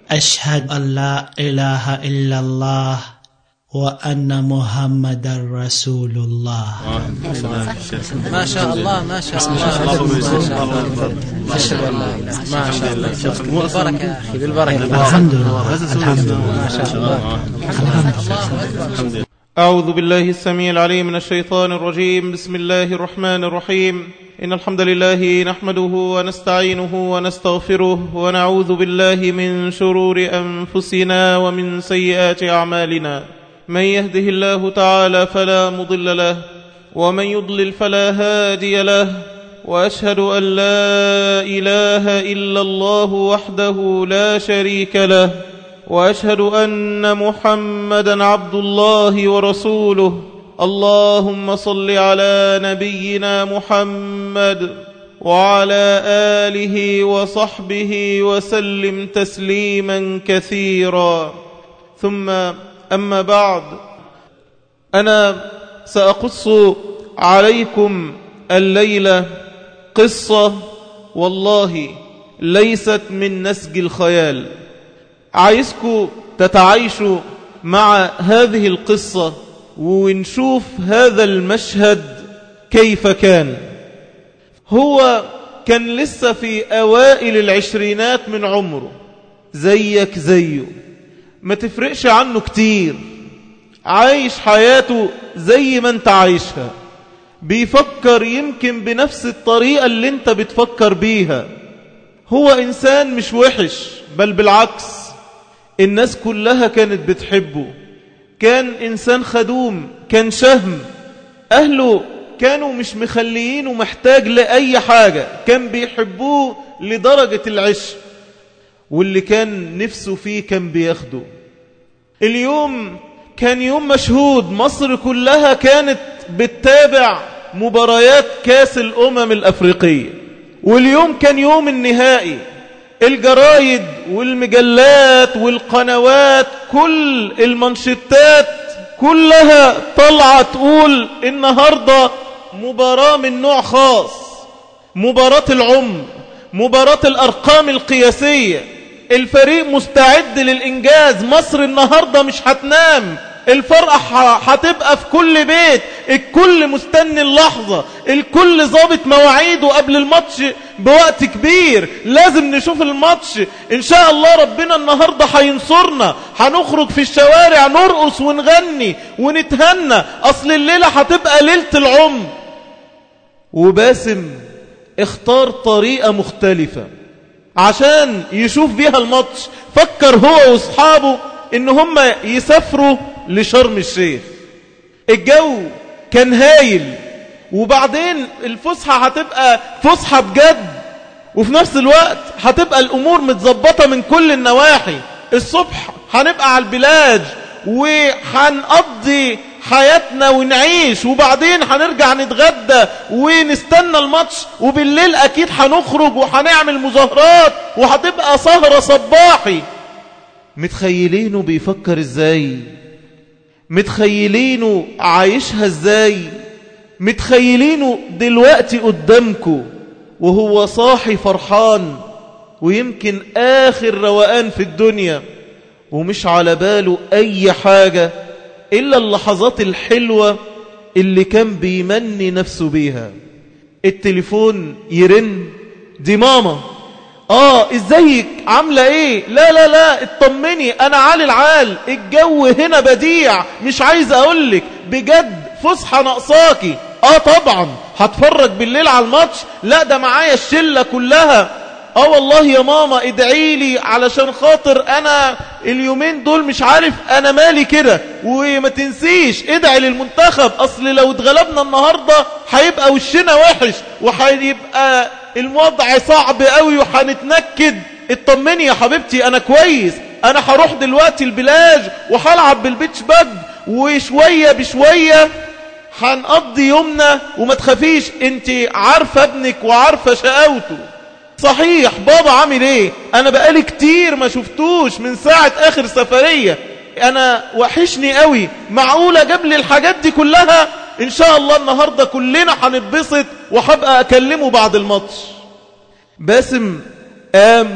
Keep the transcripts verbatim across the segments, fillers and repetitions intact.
أشهد أن لا إله إلا الله وأن محمد رسول الله. ما شاء الله ما شاء الله ما شاء الله ما شاء الله بالبركة يا أخي بالبركة. الحمد لله الحمد لله ما شاء الله الحمد لله. أعوذ بالله السميع العليم من الشيطان الرجيم. بسم الله الرحمن الرحيم. إن الحمد لله نحمده ونستعينه ونستغفره ونعوذ بالله من شرور أنفسنا ومن سيئات أعمالنا. من يهده الله تعالى فلا مضل له ومن يضلل فلا هادي له، وأشهد أن لا إله إلا الله وحده لا شريك له، وأشهد أن محمدا عبد الله ورسوله. اللهم صل على نبينا محمد وعلى آله وصحبه وسلم تسليما كثيرا. ثم أما بعد، أنا سأقص عليكم الليلة قصة والله ليست من نسج الخيال. عايزكم تتعايشوا مع هذه القصة ونشوف هذا المشهد كيف كان. هو كان لسه في أوائل العشرينات من عمره، زيك زيه، ما تفرقش عنه كتير، عايش حياته زي ما انت عايشها، بيفكر يمكن بنفس الطريقة اللي انت بتفكر بيها. هو إنسان مش وحش، بل بالعكس الناس كلها كانت بتحبه. كان إنسان خدوم، كان شهم، أهله كانوا مش مخليينه محتاج لأي حاجة، كان بيحبوه لدرجة العشق، واللي كان نفسه فيه كان بياخده. اليوم كان يوم مشهود، مصر كلها كانت بتتابع مباريات كاس الأمم الأفريقية، واليوم كان يوم النهائي. الجرايد والمجلات والقنوات كل المنشطات كلها طلعت تقول النهاردة مباراة من نوع خاص، مباراة العمر، مباراة الأرقام القياسية، الفريق مستعد للإنجاز. مصر النهاردة مش هتنام، الفرحة هتبقى في كل بيت، الكل مستني اللحظة، الكل ضابط مواعيده قبل الماتش بوقت كبير. لازم نشوف الماتش إن شاء الله. ربنا النهاردة هينصرنا، هنخرج في الشوارع نرقص ونغني ونتهنى، أصل الليلة هتبقى ليلة العمر. وباسم اختار طريقة مختلفة عشان يشوف بيها الماتش. فكر هو واصحابه ان هم يسافروا لشرم الشيخ. الجو كان هايل، وبعدين الفسحة هتبقى فسحة بجد، وفي نفس الوقت هتبقى الامور متظبطة من كل النواحي. الصبح هنبقى على البلاج وهنقضي حياتنا ونعيش، وبعدين هنرجع نتغدى ونستنى الماتش، وبالليل اكيد هنخرج وهنعمل مظاهرات وهتبقى سهرة صباحي. متخيلينه بيفكر ازاي؟ متخيلينه عايشها ازاي؟ متخيلينه دلوقتي قدامكم وهو صاحي فرحان، ويمكن آخر روقان في الدنيا، ومش على باله أي حاجة إلا اللحظات الحلوة اللي كان بيمني نفسه بيها. التليفون يرن، دي ماما. آه ازيك عاملة ايه؟ لا لا لا اطمني انا عالي العال، الجو هنا بديع، مش عايز اقولك بجد فسحة ناقصاكي. اه طبعا هتفرج بالليل على الماتش، لا ده معايا الشلة كلها. اه والله يا ماما ادعيلي علشان خاطر انا اليومين دول مش عارف انا مالي كده، وما تنسيش ادعي للمنتخب، اصل لو اتغلبنا النهاردة هيبقى وشنا وحش وهيبقى الوضع صعب قوي وهنتنكد. اطمني يا حبيبتي انا كويس، انا هروح دلوقتي البلاج وهلعب بالبيتش باج، وشوية بشوية هنقضي يومنا، وما تخافيش انت عارفة ابنك وعارفة شقاوته. صحيح بابا عامل ايه؟ انا بقالي كتير ما شفتوش من ساعة اخر سفرية، انا وحشني قوي. معقولة جاب لي الحاجات دي كلها؟ ان شاء الله النهاردة كلنا هنتبسط وهبقى اكلمه بعد الماتش. باسم قام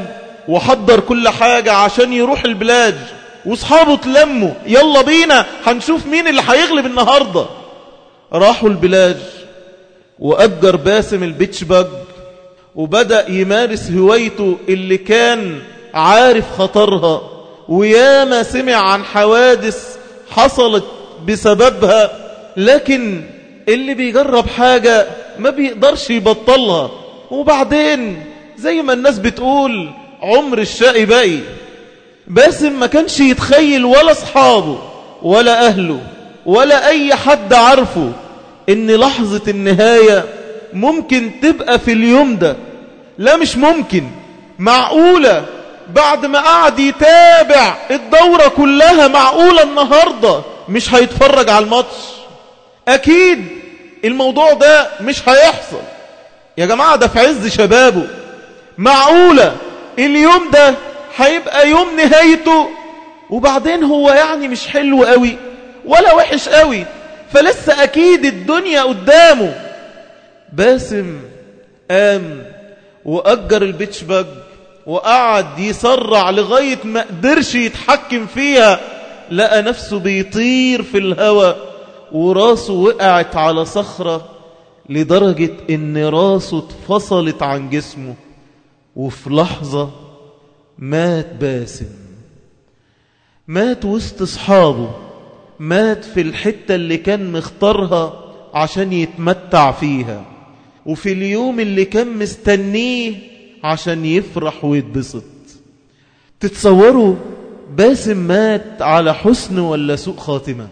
وحضر كل حاجة عشان يروح البلاج، واصحابه تلموا يلا بينا هنشوف مين اللي هيغلب النهاردة. راحوا البلاج وأجر باسم البيتش باج وبدأ يمارس هوايته اللي كان عارف خطرها، وياما سمع عن حوادث حصلت بسببها، لكن اللي بيجرب حاجة ما بيقدرش يبطلها. وبعدين زي ما الناس بتقول عمر الشقي باقي. باسم ما كانش يتخيل ولا اصحابه ولا أهله ولا أي حد عارفه إن لحظة النهاية ممكن تبقى في اليوم ده. لا مش ممكن، معقولة بعد ما قعد يتابع الدورة كلها معقولة النهاردة مش هيتفرج على الماتش؟ أكيد الموضوع ده مش هيحصل يا جماعة، ده في عز شبابه. معقولة اليوم ده هيبقى يوم نهايته؟ وبعدين هو يعني مش حلو قوي ولا وحش قوي، فلسه أكيد الدنيا قدامه. باسم قام وأجر البيتش باج وقعد يسرع لغاية ما قدرش يتحكم فيها، لقى نفسه بيطير في الهواء وراسه وقعت على صخرة لدرجة ان راسه اتفصلت عن جسمه، وفي لحظة مات باسم. مات وسط اصحابه، مات في الحتة اللي كان مختارها عشان يتمتع فيها، وفي اليوم اللي كان مستنيه عشان يفرح ويتبسط. تتصوروا باسم مات على حسن ولا سوء خاتمة؟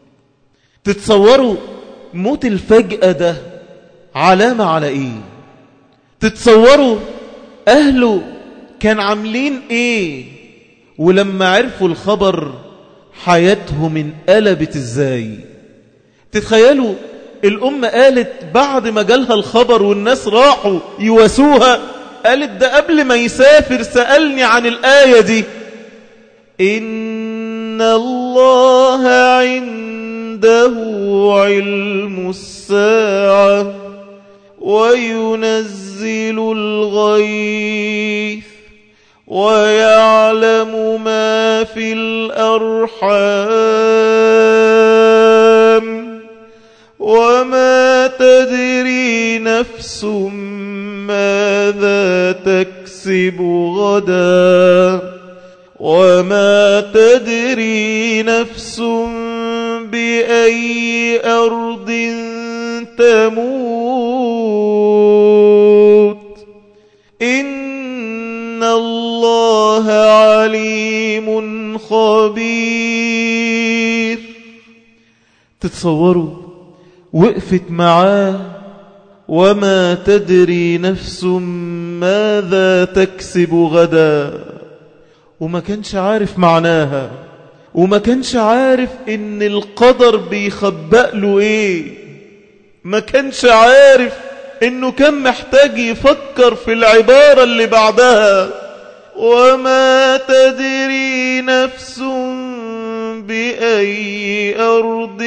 تتصوروا موت الفجأة ده علامة على ايه؟ تتصوروا اهله كان عاملين ايه ولما عرفوا الخبر حياتهم انقلبت ازاي؟ تتخيلوا الام قالت بعد ما جالها الخبر والناس راحوا يواسوها، قالت ده قبل ما يسافر سألني عن الآية دي: إن الله عنده علم الساعة وينزل الغيث ويعلم ما في الأرحام وما تدري نفس ماذا تكسب غدا وما تدري نفس بأي أرض تموت إن الله عليم خبير. تتصوروا وقفت معاه وما تدري نفس ماذا تكسب غدا، وما كانش عارف معناها، وما كانش عارف ان القدر بيخبأ له ايه، ما كانش عارف انه كان محتاج يفكر في العبارة اللي بعدها: وما تدري نفس بأي أرض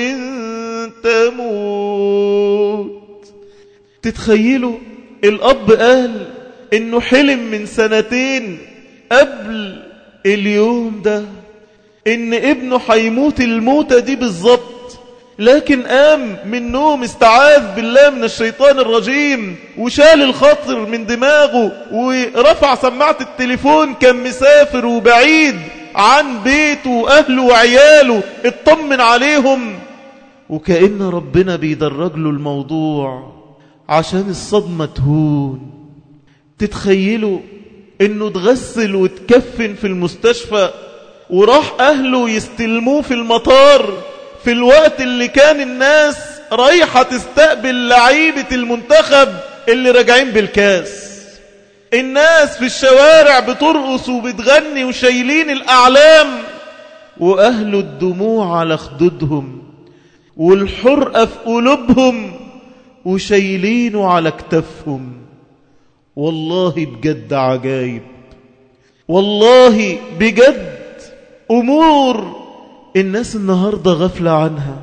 تموت. تتخيلوا الأب قال إنه حلم من سنتين قبل اليوم ده إن ابنه حيموت الموتة دي بالظبط، لكن قام من نوم استعاذ بالله من الشيطان الرجيم وشال الخطر من دماغه ورفع سماعة التليفون، كان مسافر وبعيد عن بيته وأهله وعياله، اطمن عليهم، وكأن ربنا بيدرج له الموضوع عشان الصدمة تهون. تتخيلوا انه اتغسل واتكفن في المستشفى وراح اهله يستلموه في المطار في الوقت اللي كان الناس رايحة تستقبل لعيبة المنتخب اللي راجعين بالكاس. الناس في الشوارع بترقص وبتغني وشايلين الأعلام، وأهله الدموع على خدودهم والحرقة في قلوبهم وشايلينه على كتفهم. والله بجد عجايب، والله بجد أمور الناس النهاردة غفلة عنها.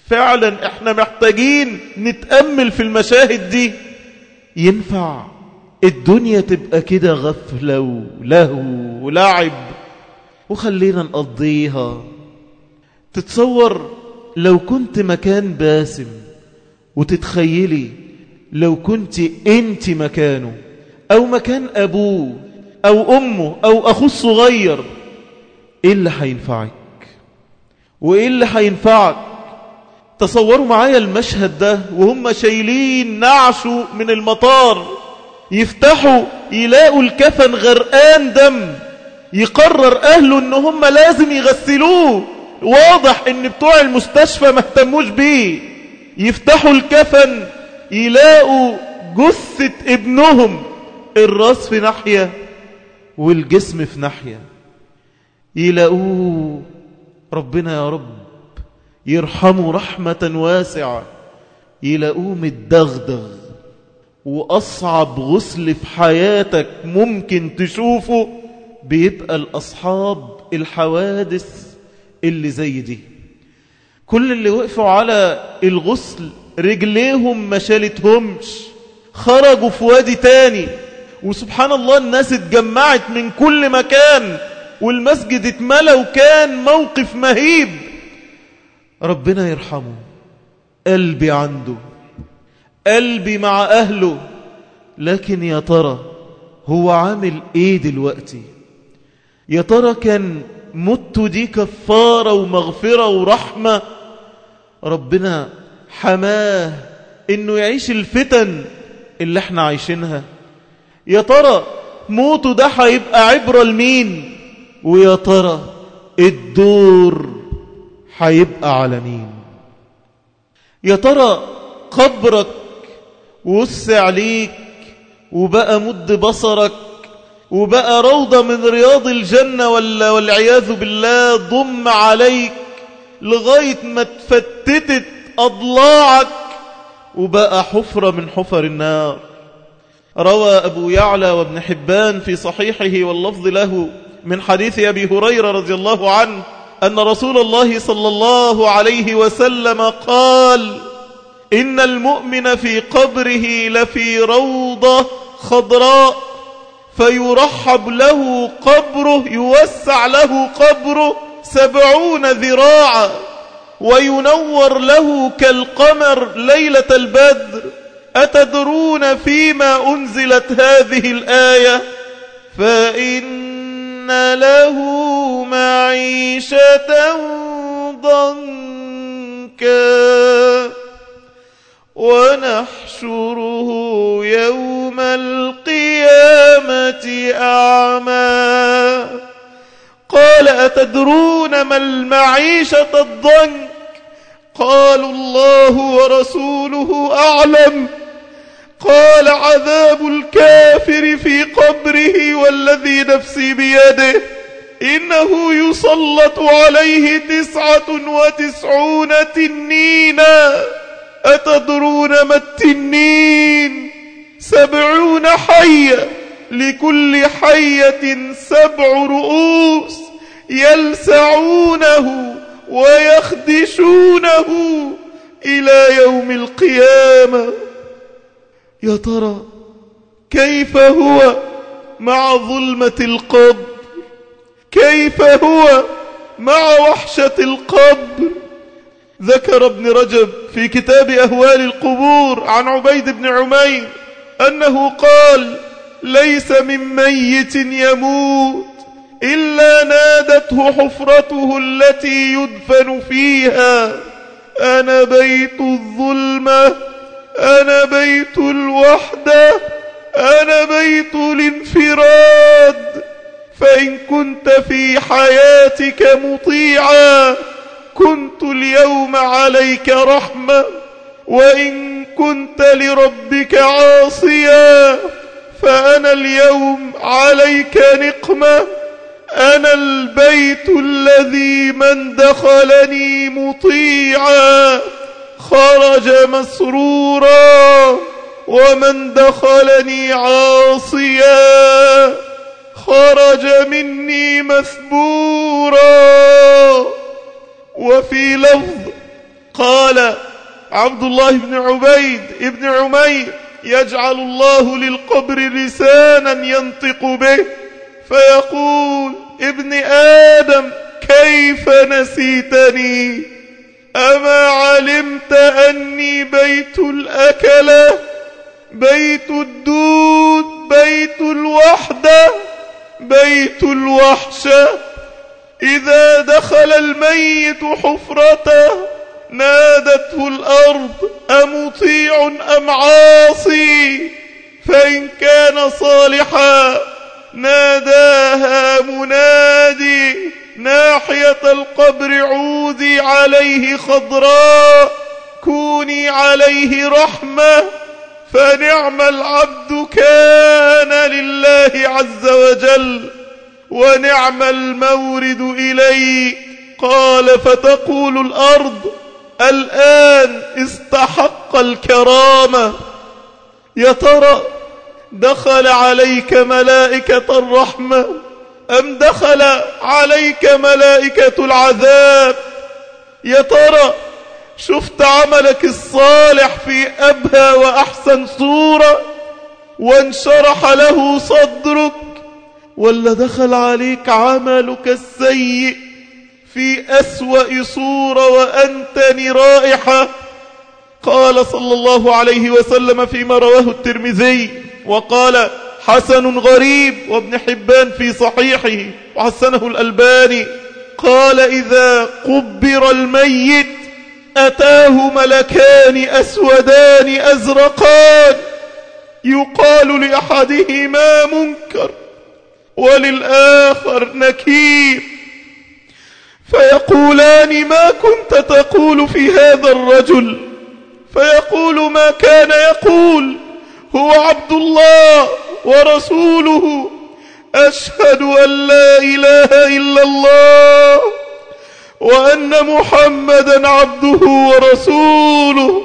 فعلا احنا محتاجين نتأمل في المشاهد دي. ينفع الدنيا تبقى كده غفلة ولهو ولعب وخلينا نقضيها. تتصور لو كنت مكان باسم وتتخيلي لو كنت انت مكانه او مكان ابوه او امه او اخوه الصغير، ايه اللي هينفعك وايه اللي هينفعك؟ تصوروا معايا المشهد ده وهم شايلين نعشه من المطار، يفتحوا يلاقوا الكفن غرقان دم، يقرر اهله ان هم لازم يغسلوه، واضح ان بتوع المستشفى ما اهتموش بيه. يفتحوا الكفن يلاقوا جثة ابنهم، الراس في ناحية والجسم في ناحية، يلاقوه ربنا يا رب يرحمه رحمة واسعة، يلاقوه متدغدغ. وأصعب غسل في حياتك ممكن تشوفه بيبقى الأصحاب الحوادث اللي زي دي. كل اللي وقفوا على الغسل رجليهم ما شالتهمش، خرجوا في وادي تاني، وسبحان الله الناس اتجمعت من كل مكان والمسجد اتملى وكان موقف مهيب. ربنا يرحمه، قلبي عنده، قلبي مع أهله، لكن يا ترى هو عامل ايه دلوقتي؟ يا ترى كان مت دي كفارة ومغفرة ورحمة؟ ربنا حماه انه يعيش الفتن اللي احنا عايشينها. يا ترى موته ده هيبقى عبرة لمين؟ ويا ترى الدور هيبقى على مين؟ يا ترى قبرك وسع عليك وبقى مد بصرك وبقى روضة من رياض الجنة، ولا والعياذ بالله ضم عليك لغاية ما تفتتت أضلاعك وبقى حفرة من حفر النار؟ روى أبو يعلى وابن حبان في صحيحه واللفظ له من حديث أبي هريرة رضي الله عنه أن رسول الله صلى الله عليه وسلم قال: إن المؤمن في قبره لفي روضة خضراء فيرحب له قبره، يوسع له قبره سبعون ذراعا وينور له كالقمر ليلة البدر. أتدرون فيما أنزلت هذه الآية؟ فإن له معيشة ضنكا ونحشره يوم القيامة أعمى. قال: أتدرون ما المعيشة الضنك؟ قالوا: الله ورسوله أعلم. قال: عذاب الكافر في قبره والذي نفسي بيده إنه يسلط عليه تسعة وتسعون تنينا. أتدرون ما التنين؟ سبعون حية، لكل حية سبع رؤوس يلسعونه ويخدشونه إلى يوم القيامة. يا ترى كيف هو مع ظلمة القبر؟ كيف هو مع وحشة القبر؟ ذكر ابن رجب في كتاب أهوال القبور عن عبيد بن عمير أنه قال: ليس من ميت يموت إلا نادته حفرته التي يدفن فيها: أنا بيت الظلمة، أنا بيت الوحدة، أنا بيت الانفراد. فإن كنت في حياتك مطيعا كنت اليوم عليك رحمة، وإن كنت لربك عاصيا فأنا اليوم عليك نقمة. أنا البيت الذي من دخلني مطيعا خرج مسرورا، ومن دخلني عاصيا خرج مني مثبورا. وفي لفظ قال عبد الله بن عبيد بن عمير: يجعل الله للقبر لسانا ينطق به فيقول ابن آدم كيف نسيتني أما علمت أني بيت الأكلة بيت الدود بيت الوحدة بيت الوحشة إذا دخل الميت حفرته نادته الأرض أمطيع أم عاصي فإن كان صالحا ناداها منادي ناحية القبر عودي عليه خضراء كوني عليه رحمة فنعم العبد كان لله عز وجل ونعم المورد إليه. قال فتقول الأرض الآن استحق الكرامة. يا ترى دخل عليك ملائكة الرحمة أم دخل عليك ملائكة العذاب؟ يا ترى شفت عملك الصالح في أبهى وأحسن صورة وانشرح له صدرك، ولا دخل عليك عملك السيء في أسوأ صورة وأنتن رائحة؟ قال صلى الله عليه وسلم فيما رواه الترمذي وقال حسن غريب وابن حبان في صحيحه وحسنه الألباني، قال إذا قبر الميت أتاه ملكان أسودان أزرقان يقال لأحدهما منكر وللآخر نكير فيقولان ما كنت تقول في هذا الرجل؟ فيقول ما كان يقول هو عبد الله ورسوله أشهد أن لا إله إلا الله وأن محمدا عبده ورسوله.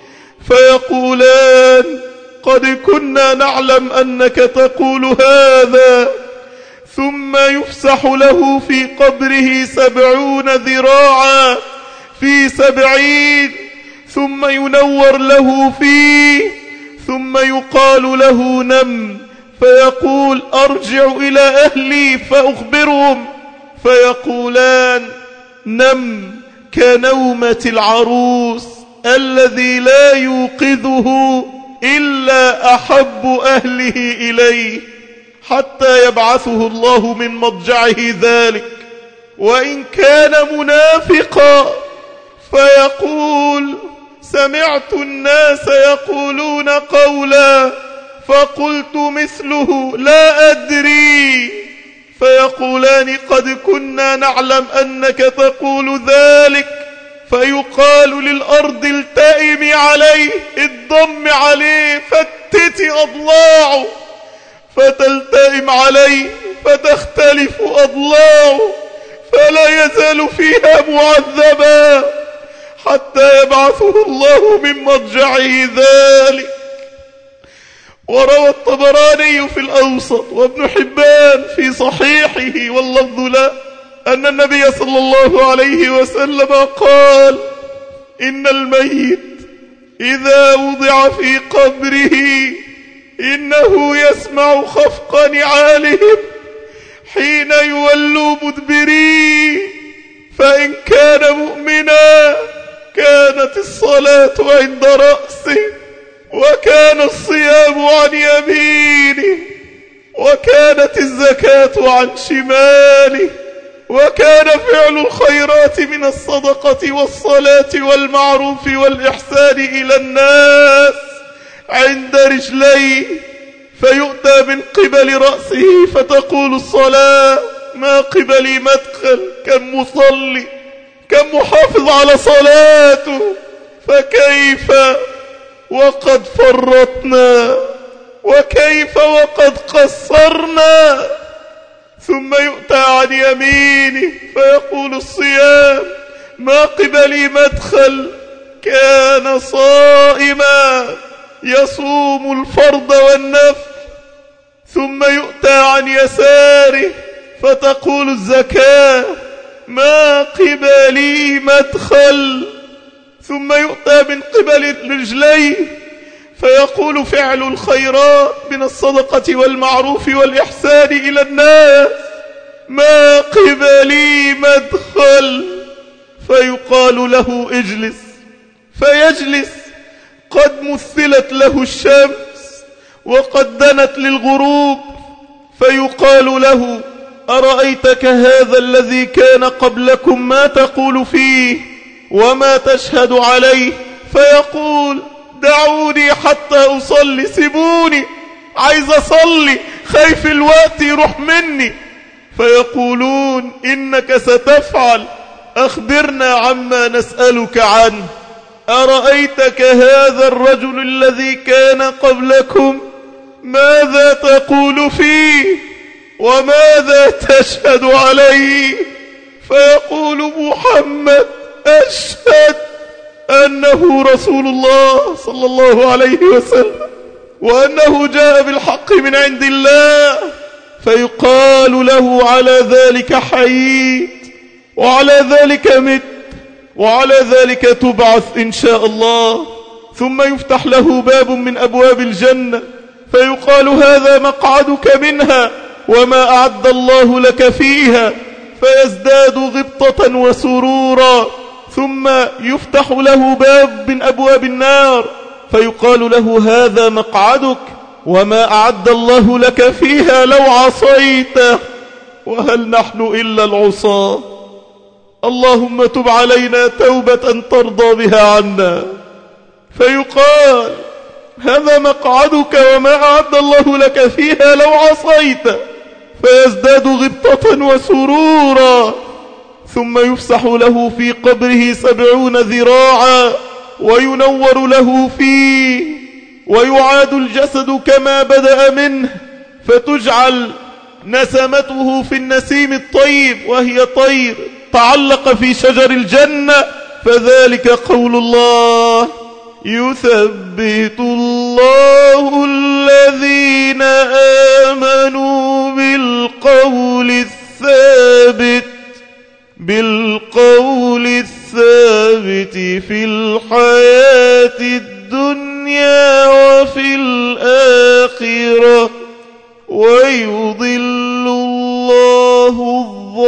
فيقولان قد كنا نعلم أنك تقول هذا، ثم يفسح له في قبره سبعون ذراعا في سبعين، ثم ينور له فيه، ثم يقال له نم، فيقول أرجع إلى أهلي فأخبرهم، فيقولان نم كنومة العروس الذي لا يوقظه إلا أحب أهله إليه، حتى يبعثه الله من مضجعه ذلك. وإن كان منافقا فيقول سمعت الناس يقولون قولا فقلت مثله لا أدري، فيقولان قد كنا نعلم أنك تقول ذلك، فيقال للأرض التئمي عليه، الضم عليه، فتتي أضلاعه، فتلتئم عليه فتختلف أضلاعه، فلا يزال فيها معذبا حتى يبعثه الله من مضجعه ذلك. وروى الطبراني في الأوسط وابن حبان في صحيحه واللفظ له أن النبي صلى الله عليه وسلم قال إن الميت إذا وضع في قبره إنه يسمع خفق نعالهم حين يولوا مدبرين، فإن كان مؤمنا كانت الصلاة عند رأسه، وكان الصيام عن يمينه، وكانت الزكاة عن شماله، وكان فعل الخيرات من الصدقة والصلاة والمعروف والإحسان إلى الناس عند رجليه، فيؤتى من قبل رأسه فتقول الصلاة ما قبلي مدخل، كم مصلي كم محافظ على صلاته، فكيف وقد فرطنا، وكيف وقد قصرنا. ثم يؤتى عن يمينه فيقول الصيام ما قبلي مدخل، كان صائما يصوم الفرض والنفل. ثم يؤتى عن يساره فتقول الزكاة ما قبلي مدخل. ثم يؤتى من قبل رجليه فيقول فعل الخيرات من الصدقة والمعروف والإحسان إلى الناس ما قبلي مدخل، فيقال له اجلس، فيجلس قد مثلت له الشمس وقد دنت للغروب، فيقال له أرأيتك هذا الذي كان قبلكم ما تقول فيه وما تشهد عليه؟ فيقول دعوني حتى أصلي، سيبوني عايز أصلي، خايف الوقت يروح مني. فيقولون إنك ستفعل، أخبرنا عما نسألك عنه. أرأيتك هذا الرجل الذي كان قبلكم ماذا تقول فيه وماذا تشهد عليه؟ فيقول محمد أشهد أنه رسول الله صلى الله عليه وسلم وأنه جاء بالحق من عند الله. فيقال له على ذلك حييت وعلى ذلك مت وعلى ذلك تبعث إن شاء الله. ثم يفتح له باب من أبواب الجنة فيقال هذا مقعدك منها وما أعد الله لك فيها، فيزداد غبطة وسرورا. ثم يفتح له باب من أبواب النار فيقال له هذا مقعدك وما أعد الله لك فيها لو عصيته، وهل نحن إلا العصاة؟ اللهم تب علينا توبة ترضى بها عنا. فيقال هذا مقعدك وما أعد الله لك فيها لو عصيته، فيزداد غبطة وسرورا. ثم يفسح له في قبره سبعون ذراعا وينور له فيه، ويعاد الجسد كما بدأ منه، فتجعل نسمته في النسيم الطيب وهي طير تعلق في شجر الجنة. فذلك قول الله يثبت الله الذين آمنوا بالقول الثابت بالقول الثابت في الحياة الدنيا وفي الآخرة، ويضل الله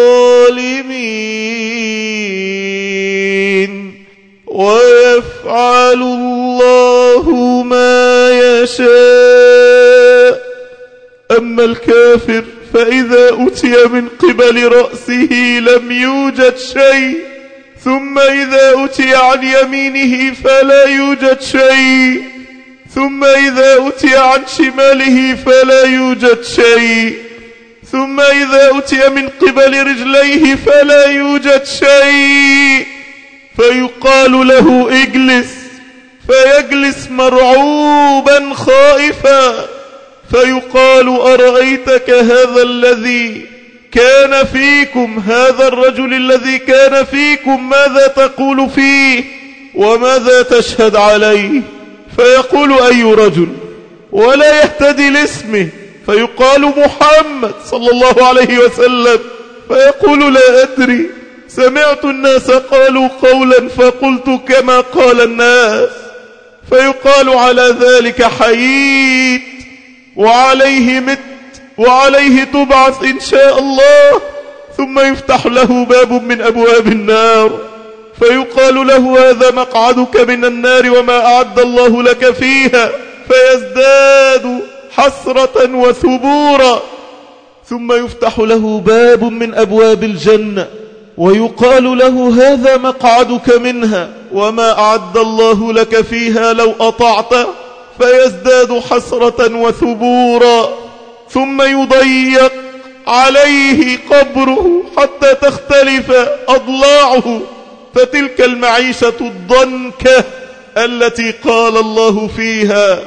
الظالمين ويفعل الله ما يشاء. أما الكافر فإذا أتي من قبل رأسه لم يوجد شيء، ثم إذا أتي عن يمينه فلا يوجد شيء، ثم إذا أتي عن شماله فلا يوجد شيء، ثم إذا أتي من قبل رجليه فلا يوجد شيء. فيقال له اجلس، فيجلس مرعوبا خائفا. فيقال أرأيتك هذا الذي كان فيكم، هذا الرجل الذي كان فيكم ماذا تقول فيه وماذا تشهد عليه؟ فيقول أي رجل، ولا يهتدي لاسمه. فيقال محمد صلى الله عليه وسلم. فيقول لا أدري، سمعت الناس قالوا قولا فقلت كما قال الناس. فيقال على ذلك حييت وعليه مت وعليه تبعث إن شاء الله. ثم يفتح له باب من أبواب النار فيقال له هذا مقعدك من النار وما أعد الله لك فيها، فيزداد حسرة وثبورا. ثم يفتح له باب من أبواب الجنة ويقال له هذا مقعدك منها وما أعد الله لك فيها لو أطعت، فيزداد حسرة وثبورا. ثم يضيق عليه قبره حتى تختلف أضلاعه، فتلك المعيشة الضنكة التي قال الله فيها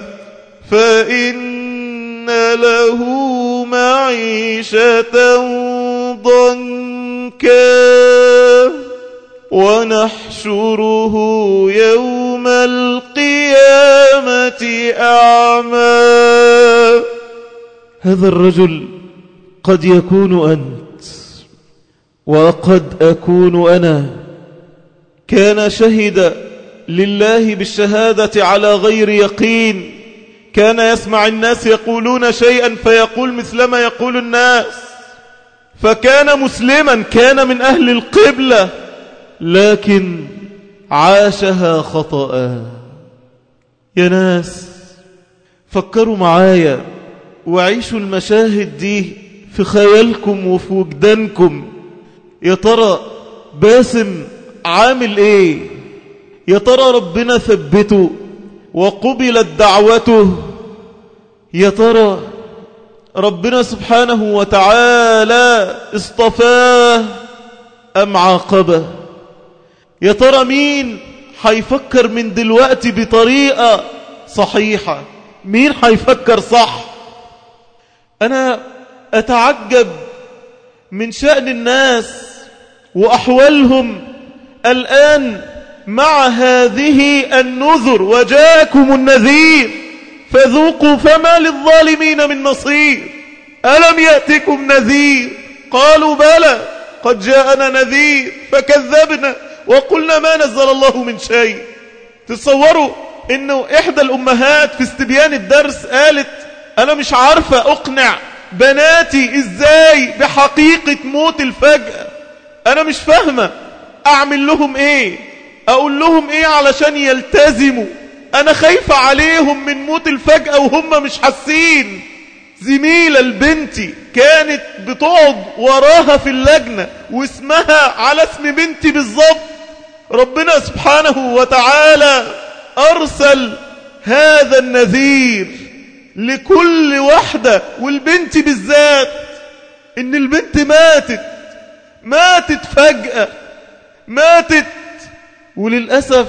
فإن له معيشة ضنكا ونحشره يوم القيامة أعمى. هذا الرجل قد يكون أنت وقد أكون أنا، كان شهد لله بالشهادة على غير يقين، كان يسمع الناس يقولون شيئا فيقول مثلما يقول الناس، فكان مسلما، كان من أهل القبلة، لكن عاشها خطأ. يا ناس فكروا معايا وعيشوا المشاهد دي في خيالكم وفي وجدانكم. يا ترى باسم عامل ايه؟ يا ترى ربنا ثبته وقبلت دعوته؟ يا ترى ربنا سبحانه وتعالى اصطفاه أم عاقبه؟ يا ترى مين حيفكر من دلوقتي بطريقة صحيحة؟ مين حيفكر صح؟ أنا أتعجب من شأن الناس وأحوالهم الآن مع هذه النذر، وجاءكم النذير فذوقوا فما للظالمين من نصير. ألم يأتكم نذير؟ قالوا بلى قد جاءنا نذير فكذبنا وقلنا ما نزل الله من شيء. تصوروا إنه إحدى الأمهات في استبيان الدرس قالت أنا مش عارفة أقنع بناتي إزاي بحقيقة موت الفجأة، أنا مش فاهمة أعمل لهم إيه، أقول لهم إيه علشان يلتزموا، أنا خايفة عليهم من موت الفجأة وهم مش حاسين. زميلة البنتي كانت بتقعد وراها في اللجنة واسمها على اسم بنتي بالضبط. ربنا سبحانه وتعالى أرسل هذا النذير لكل واحدة، والبنت بالذات، إن البنت ماتت ماتت فجأة ماتت. وللأسف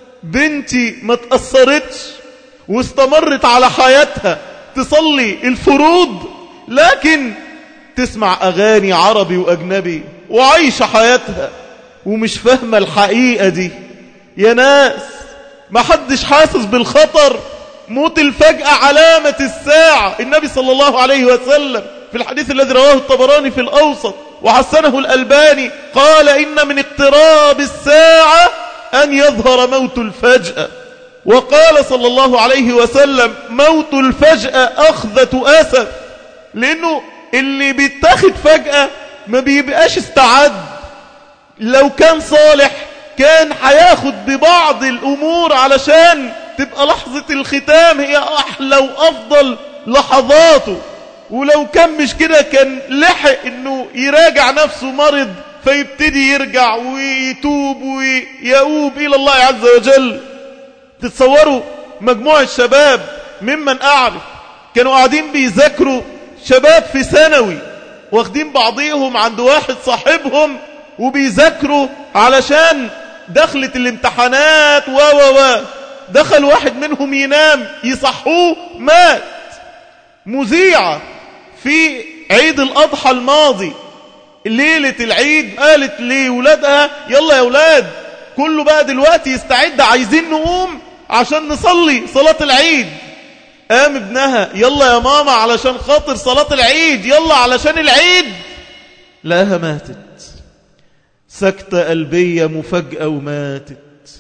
بنتي ما تأثرتش واستمرت على حياتها تصلي الفروض، لكن تسمع أغاني عربي وأجنبي وعيش حياتها ومش فاهمة الحقيقة دي. يا ناس ما حدش حاسس بالخطر. موت الفجأة علامة الساعة. النبي صلى الله عليه وسلم في الحديث الذي رواه الطبراني في الأوسط وحسنه الألباني قال إن من اقتراب الساعة أن يظهر موت الفجأة. وقال صلى الله عليه وسلم موت الفجأة أخذة أسف، لأنه اللي بيتاخد فجأة ما بيبقاش استعد. لو كان صالح كان هياخد ببعض الأمور علشان تبقى لحظة الختام هي أحلى وأفضل لحظاته، ولو كان مش كده كان لحق إنه يراجع نفسه مرض فيبتدي يرجع ويتوب ويؤوب إلى الله عز وجل. تتصوروا مجموعة شباب ممن أعرف كانوا قاعدين بيذاكروا، شباب في ثانوي واخدين بعضيهم عند واحد صاحبهم وبيذاكروا علشان دخلت الامتحانات و و و دخل واحد منهم ينام يصحوه مات. مذيعة في عيد الأضحى الماضي ليلة العيد قالت لولادها يلا يا ولاد كله بقى دلوقتي يستعد عايزين نقوم عشان نصلي صلاة العيد. قام ابنها يلا يا ماما علشان خاطر صلاة العيد، يلا علشان العيد. لها ماتت سكتة قلبية مفاجأة وماتت.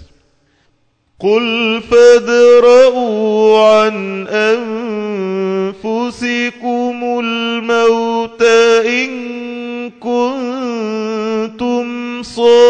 قل فادرءوا عن أنفسكم الموت إن كنتم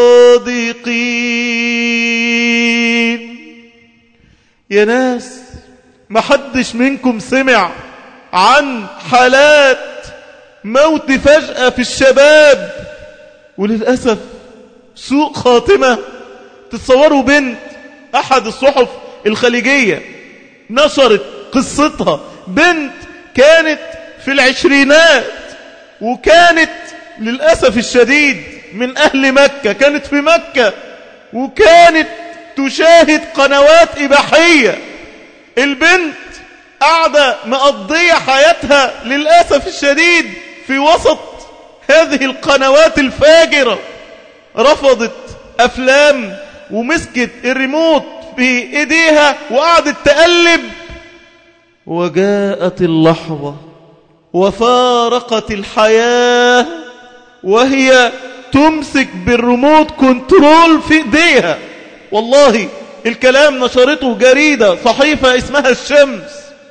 صادقين. يا ناس ما حدش منكم سمع عن حالات موت فجأة في الشباب، وللأسف سوء خاتمة. تتصوروا بنت أحد الصحف الخليجية نشرت قصتها، بنت كانت في العشرينات وكانت للأسف الشديد من أهل مكة، كانت في مكة وكانت تشاهد قنوات إباحية. البنت قاعدة مقضية حياتها للأسف الشديد في وسط هذه القنوات الفاجرة. رفضت أفلام ومسكت الريموت في إيديها وقعدت تقلب، وجاءت اللحظة وفارقت الحياة وهي تمسك بالريموت كنترول في إيديها. والله الكلام نشرته جريدة صحيفة اسمها الشمس،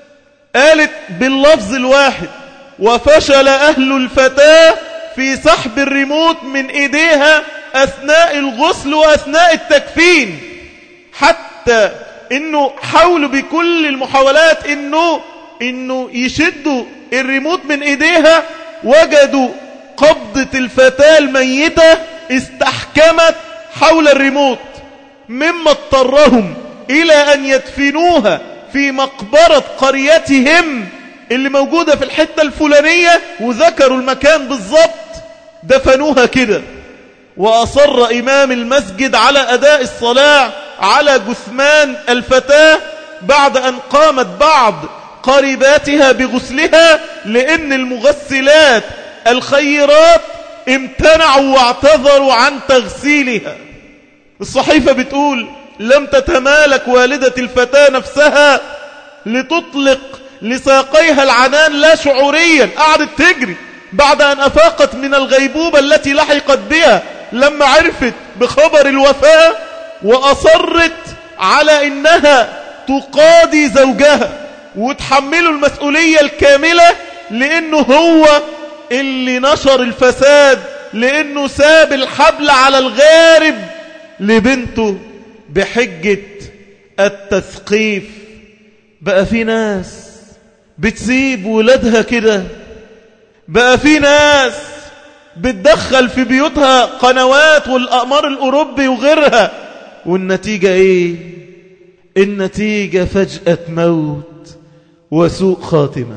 قالت باللفظ الواحد: وفشل أهل الفتاة في سحب الريموت من إيديها أثناء الغسل وأثناء التكفين، حتى إنه حاولوا بكل المحاولات إنه, إنه يشدوا الريموت من إيديها، وجدوا قبضة الفتاة الميتة استحكمت حول الريموت، مما اضطرهم إلى أن يدفنوها في مقبرة قريتهم اللي موجودة في الحتة الفلانية، وذكروا المكان بالضبط، دفنوها كده. وأصر إمام المسجد على أداء الصلاة على جثمان الفتاة بعد أن قامت بعض قريباتها بغسلها، لأن المغسلات الخيرات امتنعوا واعتذروا عن تغسيلها. الصحيفة بتقول: لم تتمالك والدة الفتاة نفسها لتطلق لساقيها العنان لا شعوريا، قعدت تجري بعد أن أفاقت من الغيبوبة التي لحقت بها لما عرفت بخبر الوفاة، وأصرت على إنها تقاضي زوجها وتحمله المسؤولية الكاملة، لأنه هو اللي نشر الفساد، لأنه ساب الحبل على الغارب لبنته بحجة التثقيف. بقى في ناس بتسيب ولادها كده، بقى في ناس بتدخل في بيوتها قنوات والأقمار الأوروبي وغيرها، والنتيجة ايه؟ النتيجة فجأة موت وسوء خاتمة.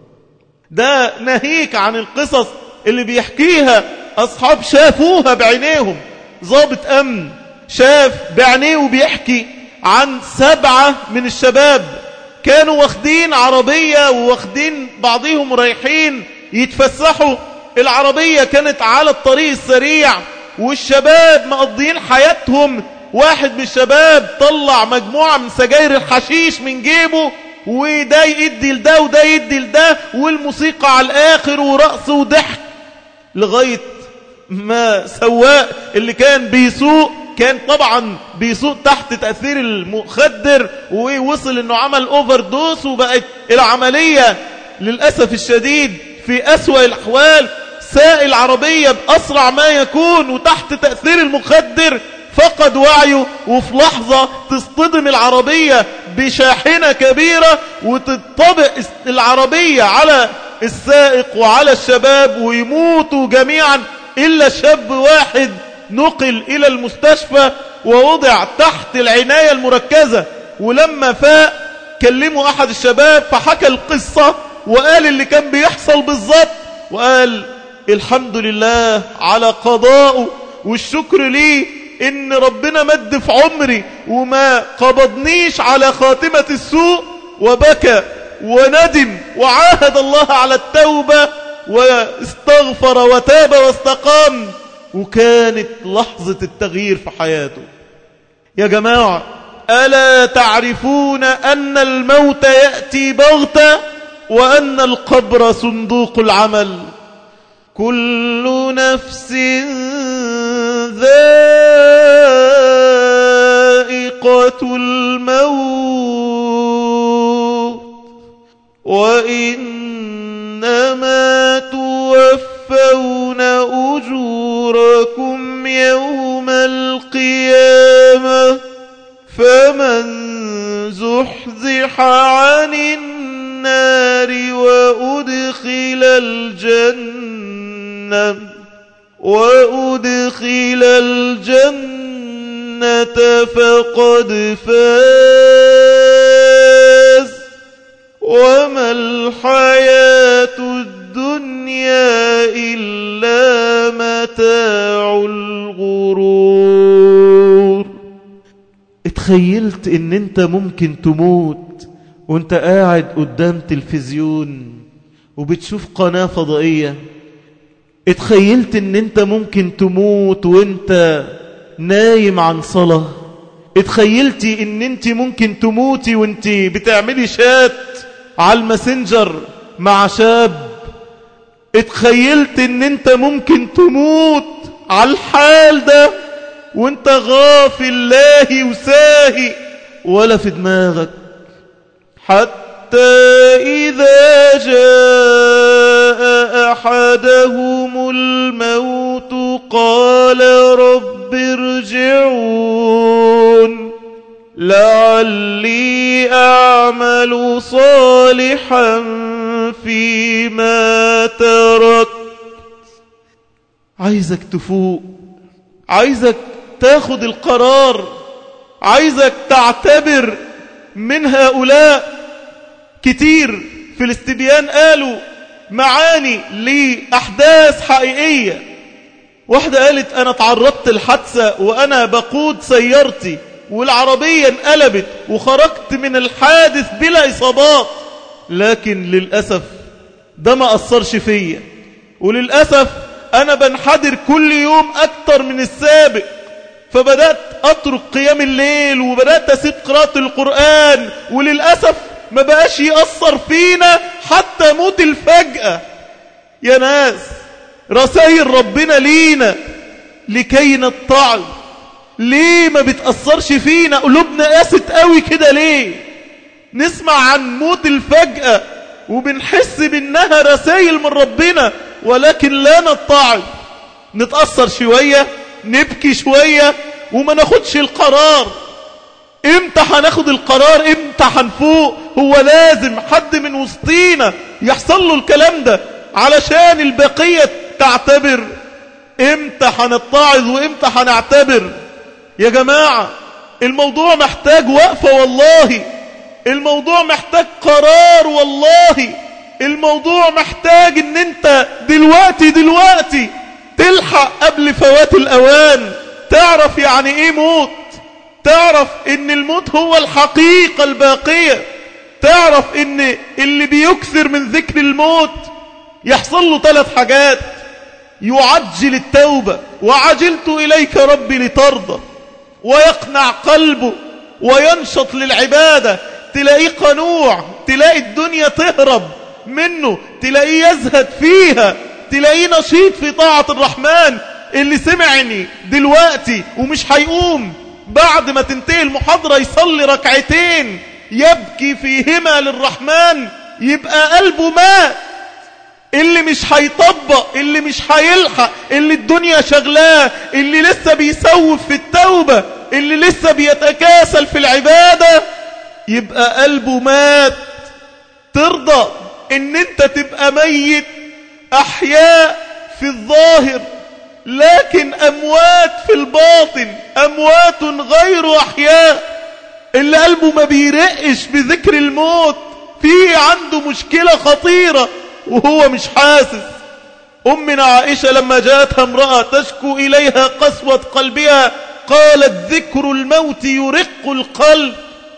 ده ناهيك عن القصص اللي بيحكيها أصحاب شافوها بعينيهم. ضابط أمن شاف بعينيه وبيحكي عن سبعة من الشباب كانوا واخدين عربية وواخدين بعضهم رايحين يتفسحوا. العربية كانت على الطريق السريع والشباب مقضين حياتهم. واحد من الشباب طلع مجموعة من سجاير الحشيش من جيبه، وده يدي لده وده يدي لده، والموسيقى على الآخر ورقص وضحك، لغاية ما سواق اللي كان بيسوق كان طبعا بيسوق تحت تأثير المخدر، ووصل انه عمل اوفر دوس، وبقت العملية للأسف الشديد في أسوأ الأحوال. ساق العربية بأسرع ما يكون وتحت تأثير المخدر، فقد وعيه، وفي لحظة تصطدم العربية بشاحنة كبيرة وتطبق العربية على السائق وعلى الشباب ويموتوا جميعا، إلا شاب واحد نقل إلى المستشفى ووضع تحت العناية المركزة. ولما فاق كلموا أحد الشباب فحكى القصة وقال اللي كان بيحصل بالضبط، وقال: الحمد لله على قضائه والشكر ليه إن ربنا مد في عمري وما قبضنيش على خاتمة السوء. وبكى وندم وعاهد الله على التوبة واستغفر وتاب واستقام، وكانت لحظة التغيير في حياته. يا جماعة، ألا تعرفون أن الموت يأتي بغتة وأن القبر صندوق العمل؟ كل نفس ذائقة الموت وإنما توفون أجوركم يوم القيامة، فمن زحزح عن النار وأدخل الجنة وأدخل الجنة فقد فاز، وما الحياة الدنيا إلا متاع الغرور. اتخيلت ان انت ممكن تموت وانت قاعد قدام تلفزيون وبتشوف قناة فضائية؟ اتخيلت ان انت ممكن تموت وانت نايم عن صلاة؟ اتخيلتي ان انت ممكن تموتي وانت بتعملي شات على الماسنجر مع شاب؟ اتخيلت ان انت ممكن تموت على الحال ده وانت غافل لاهي وساهي ولا في دماغك؟ حتى إذا جاء أحدهم الموت قال رب ارجعون لعلي أعمل صالحا فيما تركت. عايزك تفوق، عايزك تاخد القرار، عايزك تعتبر من هؤلاء. كتير في الاستبيان قالوا معاني لأحداث حقيقية. واحدة قالت أنا تعرضت الحادثة وأنا بقود سيارتي والعربية انقلبت وخرجت من الحادث بلا إصابات، لكن للأسف ده ما أثرش فيا، وللأسف أنا بنحدر كل يوم أكتر من السابق، فبدأت أترك قيام الليل وبدأت أسيب قراءة القرآن، وللأسف ما بقاش يأثر فينا حتى موت الفجأة. يا ناس، رسائل ربنا لينا لكي نتعظ. ليه ما بتأثرش فينا؟ قلوبنا قاست قوي كده ليه؟ نسمع عن موت الفجأة وبنحس بأنها رسائل من ربنا، ولكن لا نتعظ. نتأثر شوية، نبكي شوية، وما ناخدش القرار. امتى هناخد القرار؟ امتى هنفوق؟ هو لازم حد من وسطينا يحصل له الكلام ده علشان البقية تعتبر. امتى هنتعظ وامتى هنعتبر؟ يا جماعة، الموضوع محتاج وقفة والله، الموضوع محتاج قرار والله، الموضوع محتاج ان انت دلوقتي دلوقتي تلحق قبل فوات الأوان. تعرف يعني ايه موت، تعرف ان الموت هو الحقيقة الباقية، تعرف ان اللي بيكثر من ذكر الموت يحصل له ثلاث حاجات: يعجل التوبة، وعجلت إليك ربي لترضى، ويقنع قلبه وينشط للعبادة. تلاقيه قنوع، تلاقي الدنيا تهرب منه، تلاقيه يزهد فيها، تلاقيه نشيط في طاعة الرحمن. اللي سمعني دلوقتي ومش هيقوم بعد ما تنتهي المحاضرة يصلي ركعتين يبكي فيهما للرحمن يبقى قلبه مات. اللي مش هيطبق، اللي مش هيلحق، اللي الدنيا شغلاه، اللي لسه بيسوف في التوبة، اللي لسه بيتكاسل في العبادة، يبقى قلبه مات. ترضى ان انت تبقى ميت أحياء في الظاهر لكن أموات في الباطن، أموات غير أحياء. اللي قلبه ما بيرقش بذكر الموت فيه عنده مشكلة خطيرة وهو مش حاسس. أمنا عائشة لما جاءتها امرأة تشكو إليها قسوة قلبها قالت ذكر الموت يرق القلب.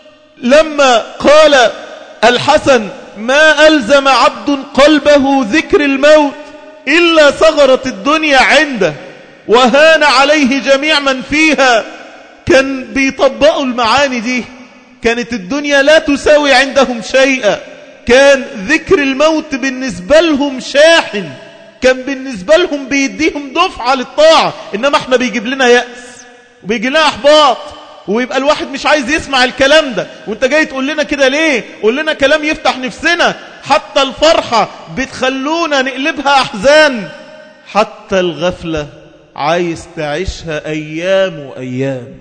لما قال الحسن ما ألزم عبد قلبه ذكر الموت إلا صغرت الدنيا عنده وهان عليه جميع من فيها، كان بيطبقوا المعاني دي، كانت الدنيا لا تساوي عندهم شيئا، كان ذكر الموت بالنسبة لهم شاحن، كان بالنسبة لهم بيديهم دفعة للطاعة. إنما احنا بيجيب لنا يأس وبيجي لنا أحباط، ويبقى الواحد مش عايز يسمع الكلام ده. وانت جاي تقول لنا كده ليه؟ قول لنا كلام يفتح نفسنا. حتى الفرحة بتخلونا نقلبها أحزان، حتى الغفلة عايز تعيشها أيام وأيام.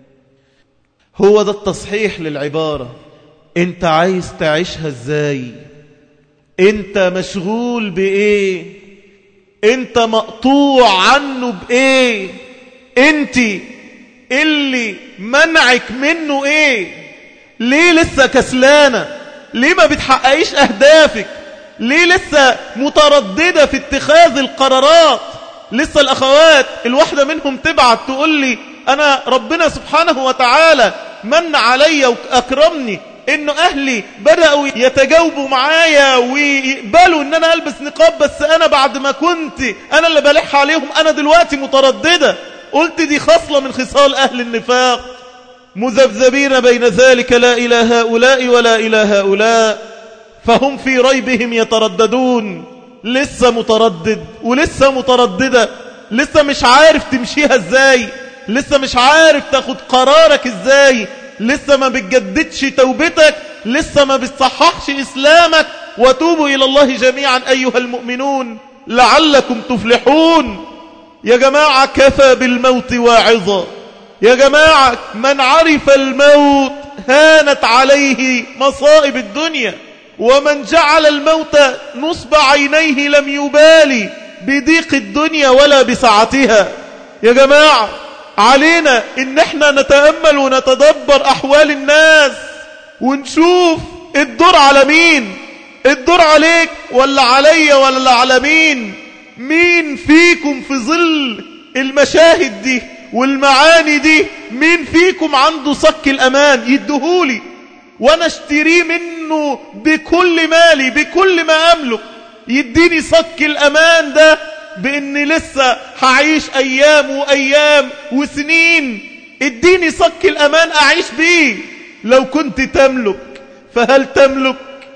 هو ده التصحيح للعبارة. انت عايز تعيشها ازاي؟ انت مشغول بإيه؟ انت مقطوع عنه بإيه؟ انت اللي منعك منه ايه؟ ليه لسه كسلانة؟ ليه ما بتحققيش اهدافك؟ ليه لسه مترددة في اتخاذ القرارات؟ لسه الاخوات الواحدة منهم تبعت تقول لي انا ربنا سبحانه وتعالى من علي واكرمني انه اهلي بدأوا يتجاوبوا معايا ويقبلوا ان انا البس نقاب، بس انا بعد ما كنت انا اللي بلح عليهم انا دلوقتي مترددة. قلت دي خصلة من خصال أهل النفاق، مذبذبين بين ذلك لا إلى هؤلاء ولا إلى هؤلاء، فهم في ريبهم يترددون. لسه متردد ولسه مترددة، لسه مش عارف تمشيها ازاي، لسه مش عارف تاخد قرارك ازاي، لسه ما بتجددش توبتك لسه ما بتصححش إسلامك. وتوبوا إلى الله جميعا أيها المؤمنون لعلكم تفلحون. يا جماعة كفى بالموت واعظا. يا جماعة من عرف الموت هانت عليه مصائب الدنيا، ومن جعل الموت نصب عينيه لم يبالي بضيق الدنيا ولا بسعتها. يا جماعة علينا إن احنا نتأمل ونتدبر أحوال الناس ونشوف الدور على مين. الدور عليك ولا علي ولا على مين؟ مين فيكم في ظل المشاهد دي والمعاني دي مين فيكم عنده صك الأمان يدهولي وانا اشتريه منه بكل مالي بكل ما أملك؟ يديني صك الأمان ده بإني لسه هعيش أيام وأيام وسنين. اديني صك الأمان أعيش بيه. لو كنت تملك فهل تملك؟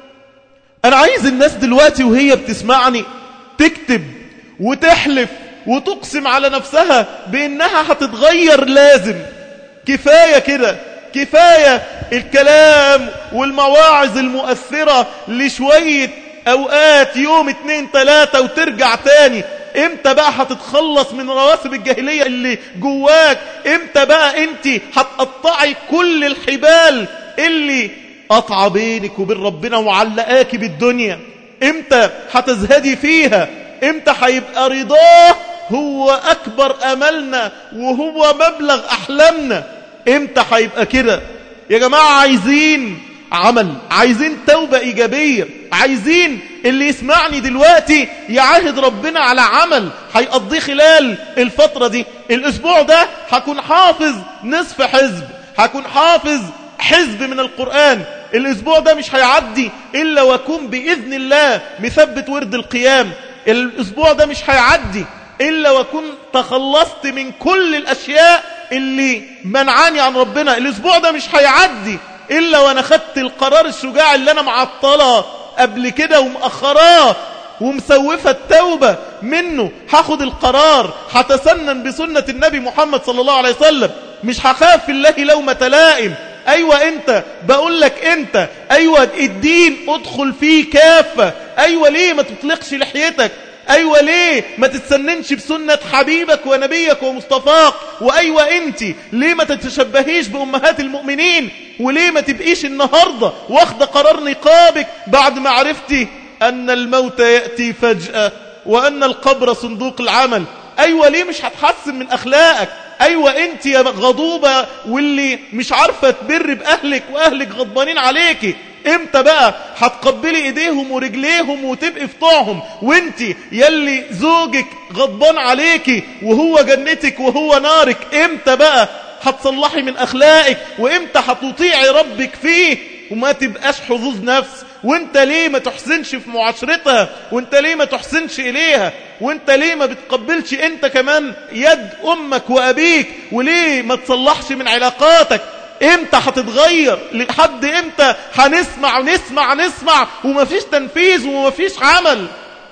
أنا عايز الناس دلوقتي وهي بتسمعني تكتب وتحلف وتقسم على نفسها بأنها هتتغير. لازم كفاية كده، كفاية الكلام والمواعظ المؤثرة لشوية أوقات يوم اتنين تلاتة وترجع تاني. امتى بقى هتتخلص من رواسب الجاهلية اللي جواك؟ امتى بقى انت هتقطعي كل الحبال اللي قطع بينك وبين ربنا وعلقاكي بالدنيا؟ امتى هتزهدي فيها؟ امتى هيبقى رضاه هو أكبر أملنا وهو مبلغ أحلامنا؟ امتى هيبقى كده؟ يا جماعة عايزين عمل، عايزين توبة إيجابية، عايزين اللي يسمعني دلوقتي يعاهد ربنا على عمل هيقضيه خلال الفترة دي. الأسبوع ده هكون حافظ نصف حزب، هكون حافظ حزب من القرآن. الأسبوع ده مش هيعدي إلا وأكون بإذن الله مثبت ورد القيام. الأسبوع ده مش هيعدي إلا وأكون تخلصت من كل الأشياء اللي منعاني عن ربنا. الأسبوع ده مش هيعدي إلا وأنا خدت القرار الشجاع اللي أنا معطلة قبل كده ومأخراه ومسوفة التوبة منه. هاخد القرار، هتسنن بسنة النبي محمد صلى الله عليه وسلم. مش هخاف في الله لومة لائم. أيوة أنت بقول لك أنت، أيوة الدين أدخل فيه كافة. أيوة ليه ما تطلقش لحيتك؟ أيوة ليه ما تتسننش بسنة حبيبك ونبيك ومصطفاك؟ وأيوة أنت ليه ما تتشبهيش بأمهات المؤمنين؟ وليه ما تبقيش النهاردة واخد قرار نقابك بعد ما عرفتي أن الموت يأتي فجأة وأن القبر صندوق العمل؟ أيوة ليه مش هتحسن من أخلاقك؟ أيوة أنت يا غضوبة واللي مش عارفة تبر بأهلك وأهلك غضبانين عليكي. امتى بقى هتقبلي ايديهم ورجليهم وتبقي في طاعهم؟ وانت يلي زوجك غضبان عليكي وهو جنتك وهو نارك، امتى بقى هتصلحي من اخلاقك؟ وامتى هتطيعي ربك فيه وما تبقاش حظوظ نفس؟ وانت ليه ما تحسنش في معاشرتها؟ وانت ليه ما تحسنش اليها؟ وانت ليه ما بتقبلش انت كمان يد امك وابيك؟ وليه ما تصلحش من علاقاتك؟ امتى هتتغير؟ لحد امتى هنسمع نسمع نسمع ومفيش تنفيذ ومفيش عمل؟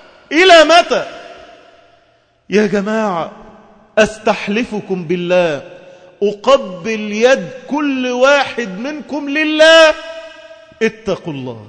الى متى؟ يا جماعة استحلفكم بالله اقبل يد كل واحد منكم لله اتقوا الله.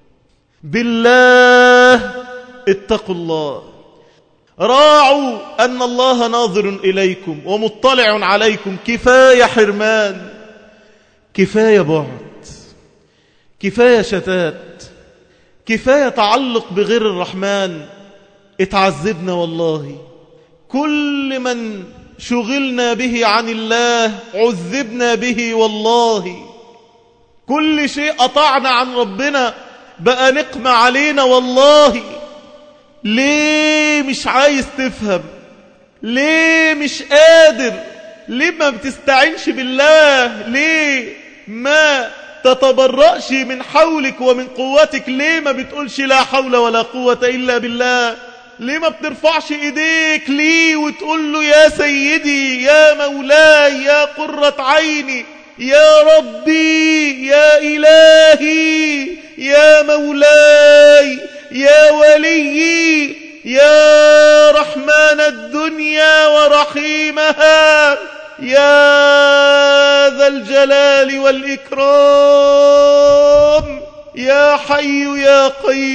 بالله اتقوا الله. راعوا أن الله ناظر إليكم ومطلع عليكم. كفاية حرمان، كفاية بعد، كفاية شتات، كفاية تعلق بغير الرحمن. اتعذبنا والله. كل من شغلنا به عن الله عذبنا به والله. كل شيء قطعنا عن ربنا بقى نقمة علينا والله. ليه مش عايز تفهم؟ ليه مش قادر؟ ليه ما بتستعينش بالله؟ ليه ما تتبرأش من حولك ومن قوتك؟ ليه ما بتقولش لا حول ولا قوة إلا بالله؟ ليه ما بترفعش إيديك ليه وتقول له يا سيدي يا مولاي يا قرة عيني يا ربي يا إلهي يا مولاي يا وليي يا رحمن الدنيا ورحيمها يا ذا ذا الجلال والإكرام يا حي يا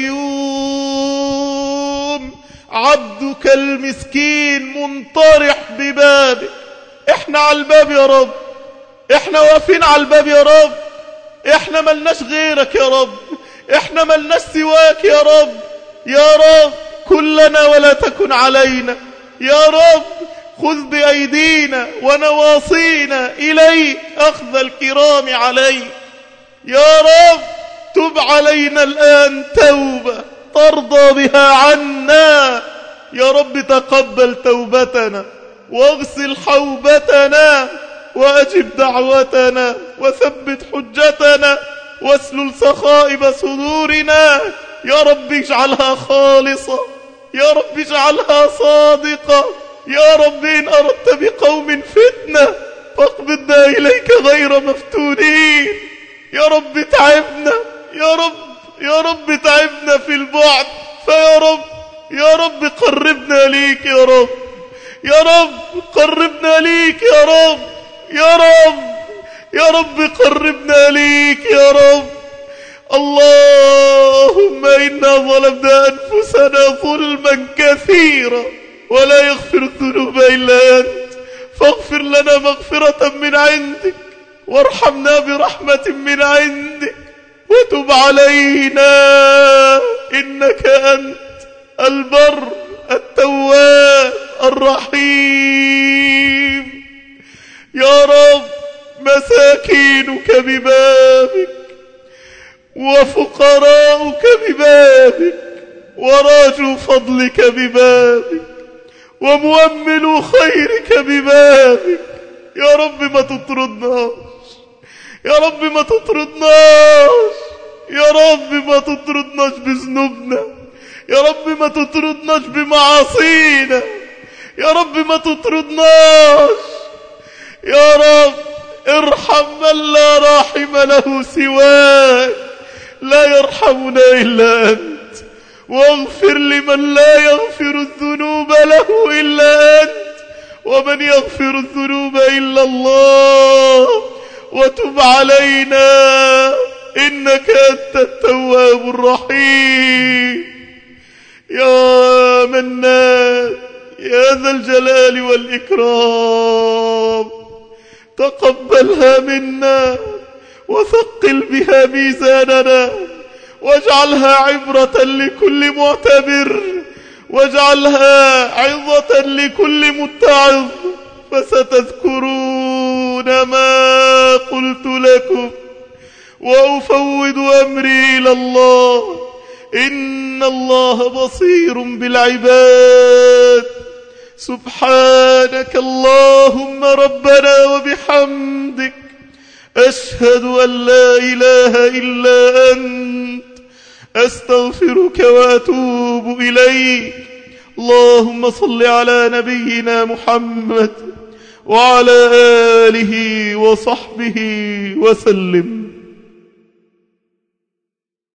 قيوم. عبدك المسكين منطرح ببابك، احنا على الباب يا رب، احنا واقفين على الباب يا رب، احنا ملناش غيرك يا رب، احنا ملناش سواك يا رب. يا رب كلنا ولا تكن علينا، يا رب خذ بأيدينا ونواصينا إليك أخذ الكرام عليك. يا رب تب علينا الآن توبة ترضى بها عنا. يا رب تقبل توبتنا واغسل حوبتنا وأجب دعوتنا وثبت حجتنا واسلل سخائب صدورنا. يا رب اجعلها خالصة، يا رب اجعلها صادقة. يا رب إن أردت بقوم فتنة فاقبضنا إليك غير مفتونين. يا رب تعبنا، يا رب يا رب تعبنا في البعد، فيا رب يا رب قربنا ليك يا رب، يا رب قربنا ليك يا رب، يا رب يا رب قربنا ليك يا رب. اللهم إنا ظلمنا أنفسنا ظلما كثيرا ولا يغفر الذنوب إلا أنت، فاغفر لنا مغفرة من عندك وارحمنا برحمة من عندك وتب علينا إنك أنت البر التواب الرحيم. يا رب مساكينك ببابك وفقراؤك ببابك وراجو فضلك ببابك ومؤمل خيرك ببابك. يا رب ما تطردناش، يا رب ما تطردناش، يا رب ما تطردناش بذنوبنا، يا رب ما تطردناش بمعاصينا، يا رب ما تطردناش. يا رب ارحم من لا راحم له سواك، لا يرحمنا إلا أنت، واغفر لمن لا يغفر الذنوب له إلا أنت، ومن يغفر الذنوب إلا الله. وتب علينا إنك أنت التواب الرحيم. يا منان يا ذا الجلال والإكرام تقبلها منا وثقل بها ميزاننا واجعلها عبرة لكل معتبر واجعلها عظة لكل متعظ. فستذكرون ما قلت لكم وأفوض أمري إلى الله إن الله بصير بالعباد. سبحانك اللهم ربنا وبحمدك أشهد أن لا إله إلا أنت أستغفرك وأتوب إليك. اللهم صل على نبينا محمد وعلى آله وصحبه وسلم.